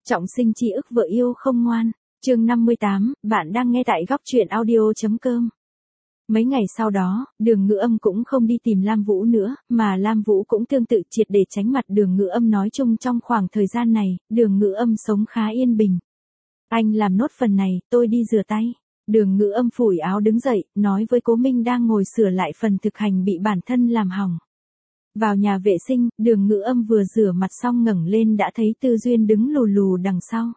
Trọng sinh chi ức vợ yêu không ngoan, chương 58, bạn đang nghe tại góc truyện audio.com. Mấy ngày sau đó, Đường Ngữ Âm cũng không đi tìm Lam Vũ nữa, mà Lam Vũ cũng tương tự triệt để tránh mặt Đường Ngữ Âm. Nói chung trong khoảng thời gian này, Đường Ngữ Âm sống khá yên bình. Anh làm nốt phần này, tôi đi rửa tay. Đường Ngữ Âm phủi áo đứng dậy, nói với Cố Minh đang ngồi sửa lại phần thực hành bị bản thân làm hỏng. Vào nhà vệ sinh, Đường Ngữ Âm vừa rửa mặt xong ngẩng lên đã thấy Tư Duyên đứng lù lù đằng sau.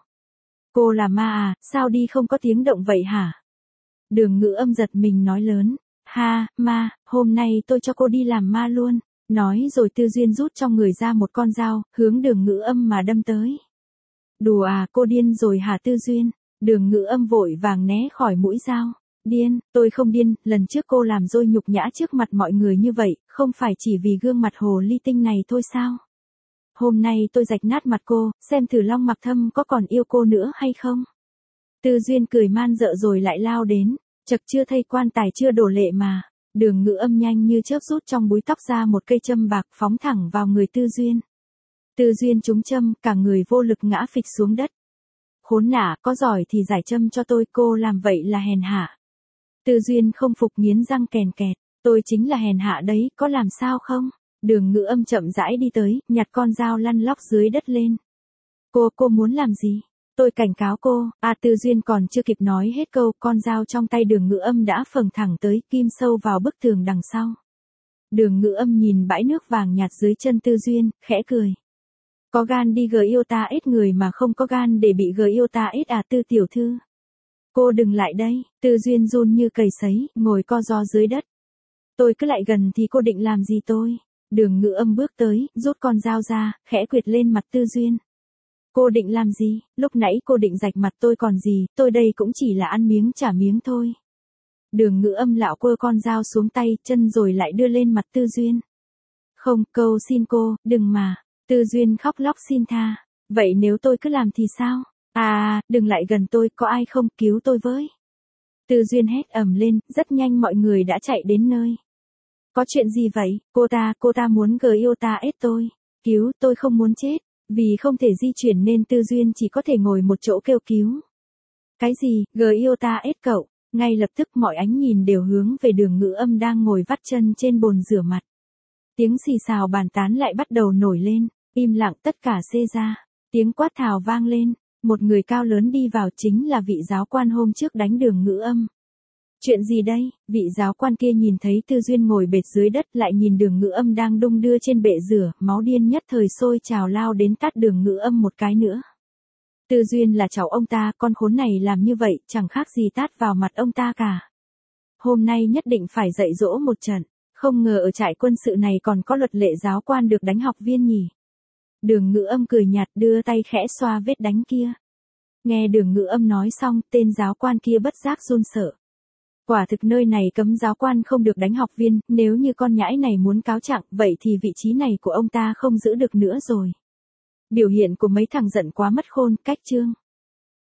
Cô là ma à, sao đi không có tiếng động vậy hả? Đường Ngữ Âm giật mình nói lớn. Ha, ma, hôm nay tôi cho cô đi làm ma luôn. Nói rồi Tư Duyên rút trong người ra một con dao, hướng Đường Ngữ Âm mà đâm tới. Đùa à, cô điên rồi hả Tư Duyên? Đường Ngữ Âm vội vàng né khỏi mũi dao. Điên, tôi không điên, lần trước cô làm dôi nhục nhã trước mặt mọi người như vậy, không phải chỉ vì gương mặt hồ ly tinh này thôi sao? Hôm nay tôi rạch nát mặt cô, xem thử Long Mặc Thâm có còn yêu cô nữa hay không? Tư Duyên cười man dợ rồi lại lao đến, chật chưa thấy quan tài chưa đổ lệ mà. Đường Ngữ Âm nhanh như chớp rút trong búi tóc ra một cây châm bạc phóng thẳng vào người Tư Duyên. Tư Duyên trúng châm, cả người vô lực ngã phịch xuống đất. Khốn nạn, có giỏi thì giải châm cho tôi, cô làm vậy là hèn hạ. Tư Duyên không phục nghiến răng kèn kẹt, tôi chính là hèn hạ đấy, có làm sao không? Đường Ngữ Âm chậm rãi đi tới, nhặt con dao lăn lóc dưới đất lên. Cô muốn làm gì? Tôi cảnh cáo cô. Tư Duyên còn chưa kịp nói hết câu, con dao trong tay Đường Ngữ Âm đã phừng thẳng tới, kim sâu vào bức tường đằng sau. Đường Ngữ Âm nhìn bãi nước vàng nhạt dưới chân Tư Duyên, khẽ cười. Có gan đi yêu ta ít người mà không có gan để bị yêu ta ít à Tư tiểu thư. Cô đừng lại đây. Tư Duyên run như cầy sấy, ngồi co ro dưới đất. Tôi cứ lại gần thì cô định làm gì tôi? Đường Ngữ Âm bước tới, rút con dao ra, khẽ quệt lên mặt Tư Duyên. Cô định làm gì? Lúc nãy cô định rạch mặt tôi còn gì, tôi đây cũng chỉ là ăn miếng trả miếng thôi. Đường Ngữ Âm lạo quơ con dao xuống tay, chân rồi lại đưa lên mặt Tư Duyên. Không, cầu xin cô, đừng mà. Tư Duyên khóc lóc xin tha. Vậy nếu tôi cứ làm thì sao? Đừng lại gần tôi, có ai không, cứu tôi với. Tư Duyên hét ầm lên, rất nhanh mọi người đã chạy đến nơi. Có chuyện gì vậy? Cô ta muốn yêu ta ết tôi. Cứu, tôi không muốn chết. Vì không thể di chuyển nên Tư Duyên chỉ có thể ngồi một chỗ kêu cứu. Cái gì, yêu ta ết cậu? Ngay lập tức mọi ánh nhìn đều hướng về Đường Ngữ Âm đang ngồi vắt chân trên bồn rửa mặt. Tiếng xì xào bàn tán lại bắt đầu nổi lên, im lặng tất cả xê ra. Tiếng quát tháo vang lên, một người cao lớn đi vào, chính là vị giáo quan hôm trước đánh Đường Ngữ Âm. Chuyện gì đây? Vị giáo quan kia nhìn thấy Tư Duyên ngồi bệt dưới đất, lại nhìn Đường Ngữ Âm đang đung đưa trên bệ rửa, máu điên nhất thời sôi trào lao đến tát Đường Ngữ Âm một cái nữa. Tư Duyên là cháu ông ta, con khốn này làm như vậy chẳng khác gì tát vào mặt ông ta cả. Hôm nay nhất định phải dạy dỗ một trận, không ngờ ở trại quân sự này còn có luật lệ giáo quan được đánh học viên nhỉ. Đường Ngữ Âm cười nhạt đưa tay khẽ xoa vết đánh kia. Nghe Đường Ngữ Âm nói xong, tên giáo quan kia bất giác run sợ. Quả thực nơi này cấm giáo quan không được đánh học viên, nếu như con nhãi này muốn cáo trạng, vậy thì vị trí này của ông ta không giữ được nữa rồi. Biểu hiện của mấy thằng giận quá mất khôn, cách chương.